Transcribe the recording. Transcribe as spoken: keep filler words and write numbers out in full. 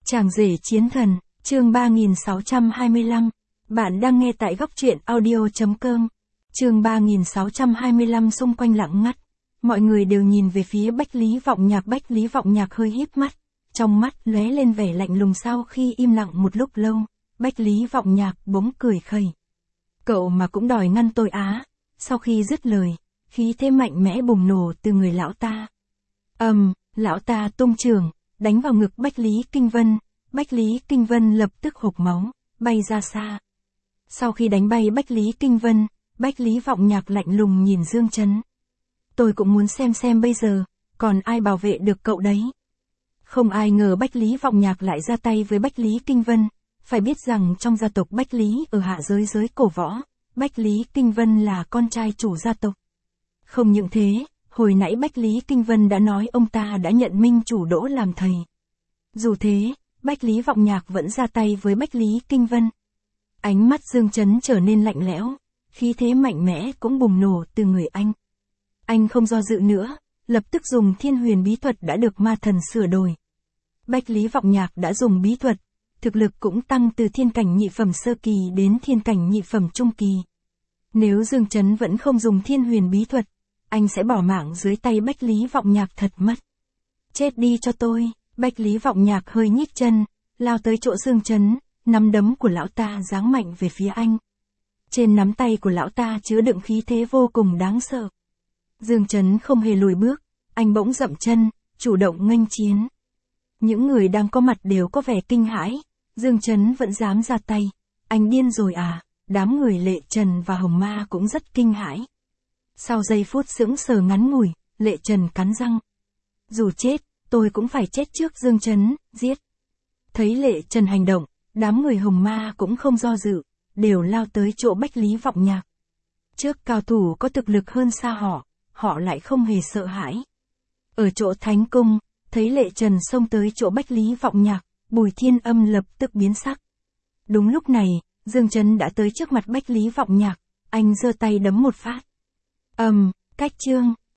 Chàng rể chiến thần, chương ba nghìn sáu trăm hai mươi lăm. Bạn đang nghe tại góc truyện audio.com. Chương ba nghìn sáu trăm hai mươi lăm. Xung quanh lặng ngắt. Mọi người đều nhìn về phía Bách Lý Vọng Nhạc. Bách Lý Vọng Nhạc hơi híp mắt. Trong mắt lóe lên vẻ lạnh lùng. Sau khi im lặng một lúc lâu, Bách Lý Vọng Nhạc bỗng cười khẩy. Cậu mà cũng đòi ngăn tôi á. Sau khi dứt lời, khí thế mạnh mẽ bùng nổ từ người lão ta. ầm, um, lão ta tung chưởng, đánh vào ngực Bách Lý Kinh Vân. Bách Lý Kinh Vân lập tức hộc máu, bay ra xa. Sau khi đánh bay Bách Lý Kinh Vân, Bách Lý Vọng Nhạc lạnh lùng nhìn Dương Chấn. Tôi cũng muốn xem xem bây giờ, còn ai bảo vệ được cậu đấy. Không ai ngờ Bách Lý Vọng Nhạc lại ra tay với Bách Lý Kinh Vân. Phải biết rằng trong gia tộc Bách Lý ở hạ giới giới cổ võ, Bách Lý Kinh Vân là con trai chủ gia tộc. Không những thế, hồi nãy Bách Lý Kinh Vân đã nói ông ta đã nhận Minh Chủ Đỗ làm thầy. Dù thế, Bách Lý Vọng Nhạc vẫn ra tay với Bách Lý Kinh Vân. Ánh mắt Dương Chấn trở nên lạnh lẽo, khí thế mạnh mẽ cũng bùng nổ từ người anh. Anh không do dự nữa, lập tức dùng Thiên Huyền bí thuật đã được ma thần sửa đổi. Bách Lý Vọng Nhạc đã dùng bí thuật, thực lực cũng tăng từ thiên cảnh nhị phẩm sơ kỳ đến thiên cảnh nhị phẩm trung kỳ. Nếu Dương Chấn vẫn không dùng Thiên Huyền bí thuật, anh sẽ bỏ mạng dưới tay Bách Lý Vọng Nhạc thật mất. Chết đi cho tôi. Bách Lý Vọng Nhạc hơi nhích chân, lao tới chỗ Dương Chấn, nắm đấm của lão ta giáng mạnh về phía anh. Trên nắm tay của lão ta chứa đựng khí thế vô cùng đáng sợ. Dương Chấn không hề lùi bước, anh bỗng dậm chân, chủ động nghênh chiến. Những người đang có mặt đều có vẻ kinh hãi, Dương Chấn vẫn dám ra tay, anh điên rồi à? Đám người Lệ Trần và Hồng Ma cũng rất kinh hãi. Sau giây phút sững sờ ngắn ngủi, Lệ Trần cắn răng. Dù chết, tôi cũng phải chết trước Dương Chấn, giết. Thấy Lệ Trần hành động, đám người Hồng Ma cũng không do dự, đều lao tới chỗ Bách Lý Vọng Nhạc. Trước cao thủ có thực lực hơn xa họ, họ lại không hề sợ hãi. Ở chỗ Thánh Cung, thấy Lệ Trần xông tới chỗ Bách Lý Vọng Nhạc, Bùi Thiên Âm lập tức biến sắc. Đúng lúc này, Dương Chấn đã tới trước mặt Bách Lý Vọng Nhạc, anh giơ tay đấm một phát. ầm, um, cách chương,